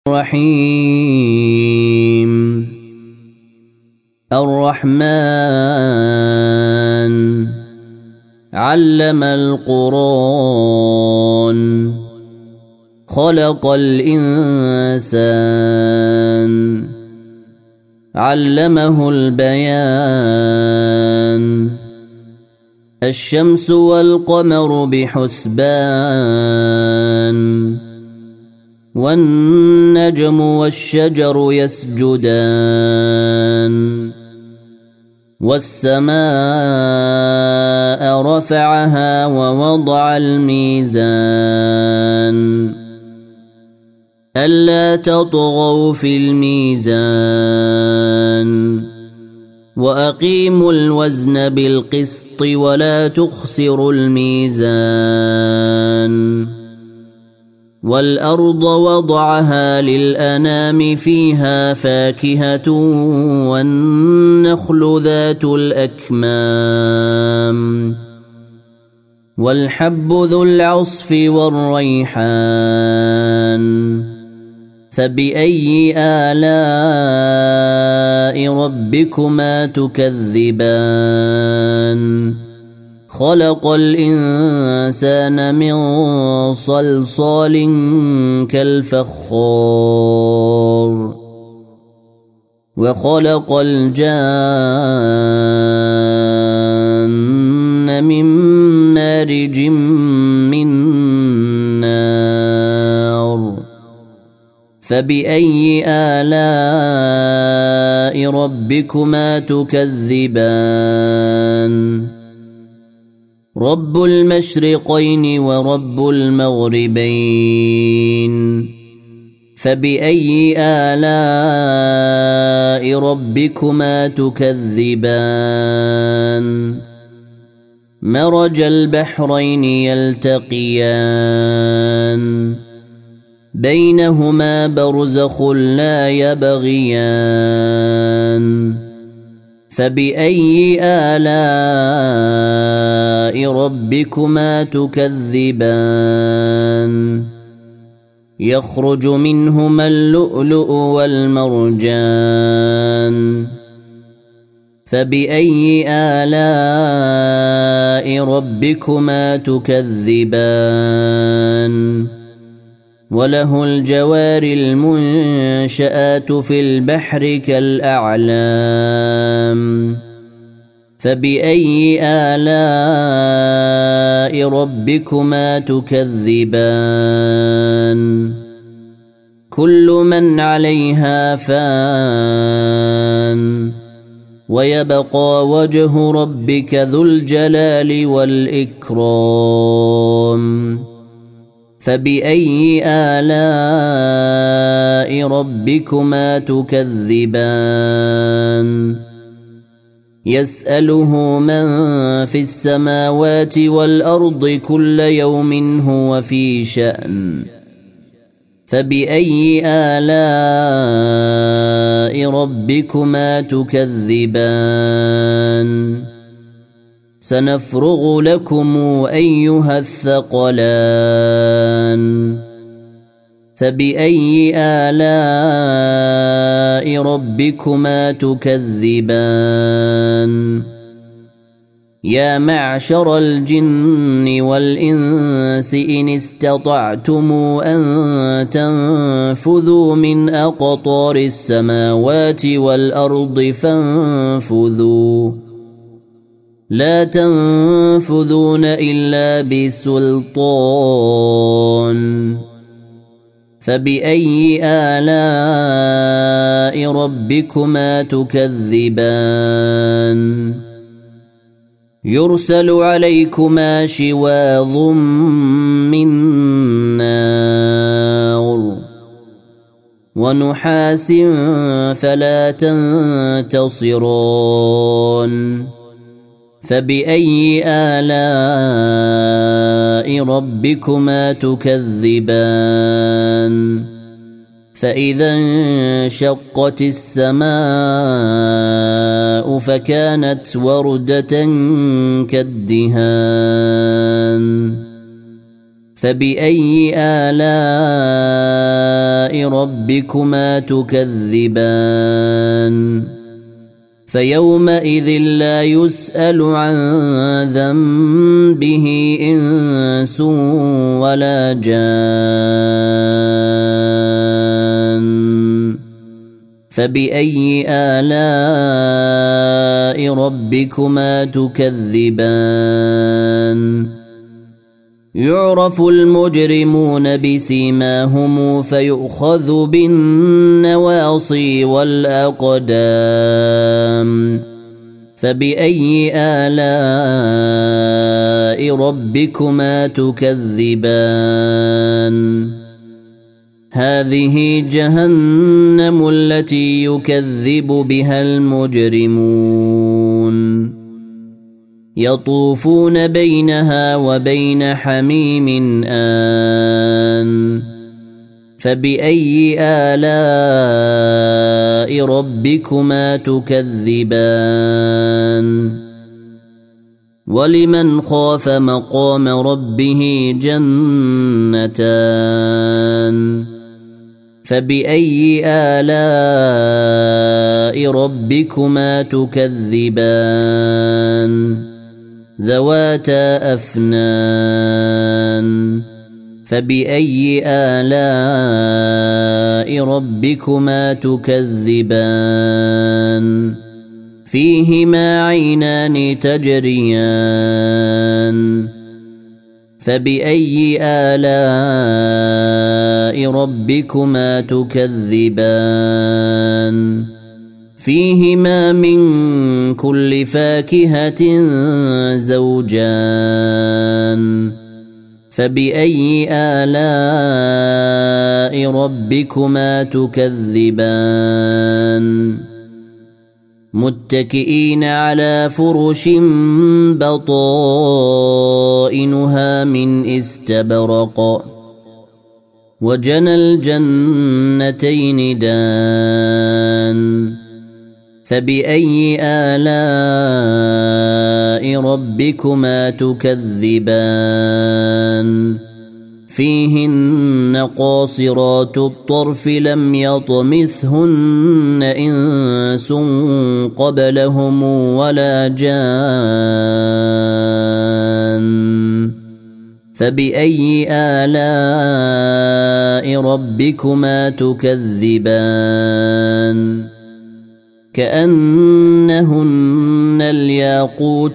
الرحيم الرحمن علم القرآن خلق الإنسان علمه البيان الشمس والقمر بحسبان والنجم والشجر يسجدان والسماء رفعها ووضع الميزان ألا تطغوا في الميزان وأقيموا الوزن بالقسط ولا تخسروا الميزان والأرض وضعها للأنام فيها فاكهة والنخل ذات الأكمام والحب ذو العصف والريحان فبأي آلاء ربكما تكذبان خلق الإنسان من صلصال كالفخار وخلق الجان من مارج من نار فبأي آلاء ربكما تكذبان رب المشرقين ورب المغربين فبأي آلاء ربكما تكذبان مرج البحرين يلتقيان بينهما برزخ لا يبغيان فبأي آلاء ربكما تكذبان يخرج منهما اللؤلؤ والمرجان فبأي آلاء ربكما تكذبان وله الجوار المنشآت في البحر كالأعلام فبأي آلاء ربكما تكذبان كل من عليها فان ويبقى وجه ربك ذو الجلال والإكرام فبأي آلاء ربكما تكذبان يسأله من في السماوات والأرض كل يوم هو في شأن فبأي آلاء ربكما تكذبان سنفرغ لكم أيها الثقلان فبأي آلاء ربكما تكذبان يا معشر الجن والإنس إن استطعتم أن تنفذوا من أقطار السماوات والأرض فانفذوا لا تنفذون إلا بسلطان فبأي آلاء ربكما تكذبان يرسل عليكما شواظ من نار ونحاس فلا تنتصران فبأي آلاء ربكما تكذبان فإذا انشقت السماء فكانت وردة كالدهان فبأي آلاء ربكما تكذبان فيومئذ لا يسأل عن ذنبه إنس ولا جان فبأي آلاء ربكما تكذبان يعرف المجرمون بسيماهم فيؤخذ بالنواصي والأقدام فبأي آلاء ربكما تكذبان هذه جهنم التي يكذب بها المجرمون يطوفون بينها وبين حميم آن فبأي آلاء ربكما تكذبان ولمن خاف مقام ربه جنتان فبأي آلاء ربكما تكذبان ذواتا أفنان فبأي آلاء ربكما تكذبان فيهما عينان تجريان فبأي آلاء ربكما تكذبان فيهما من كل فاكهة زوجان فبأي آلاء ربكما تكذبان متكئين على فرش بطائنها من استبرق وجنى الجنتين دان فبأي آلاء ربكما تكذبان فيهن قاصرات الطرف لم يطمثهن إنس قبلهم ولا جان فبأي آلاء ربكما تكذبان كأنهن الياقوت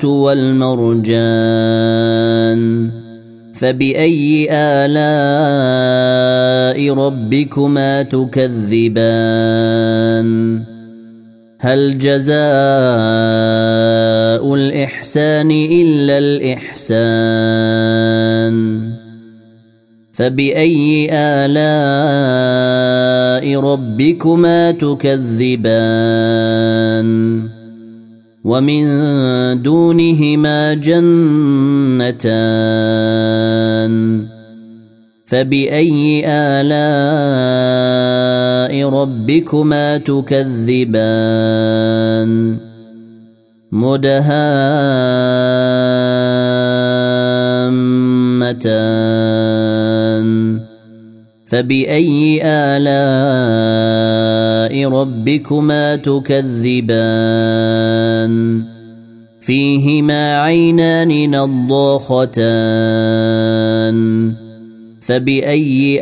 والمرجان فبأي آلاء ربكما تكذبان هل جزاء الإحسان إلا الإحسان فبأي آلاء ربكما تكذبان ومن دونهما جنتان فبأي آلاء ربكما تكذبان مدهامتان فبأي آلاء ربكما تكذبان فيهما عينان نضاختان فبأي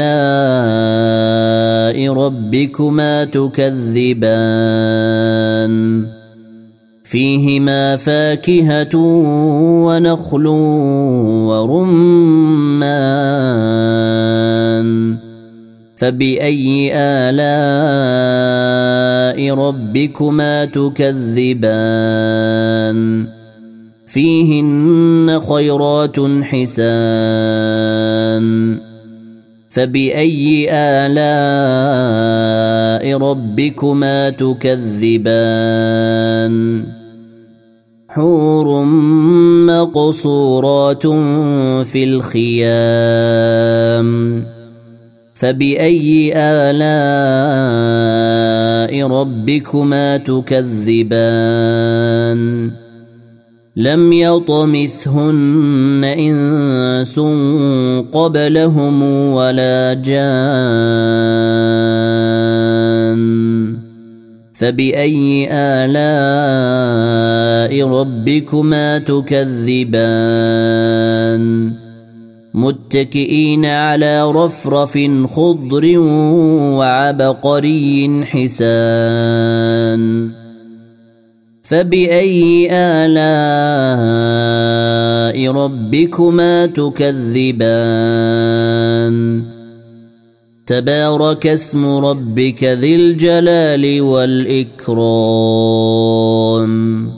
آلاء ربكما تكذبان فيهما فاكهة ونخل ورمان فبأي آلاء ربكما تكذبان فيهن خيرات حسان فبأي آلاء ربكما تكذبان حور مقصورات في الخيام فبأي آلاء ربكما تكذبان لم يطمثهن إنس قبلهم ولا جان فبأي آلاء ربكما تكذبان متكئين على رفرف خضر وعبقري حسان فبأي آلاء ربكما تكذبان تبارك اسم ربك ذي الجلال والإكرام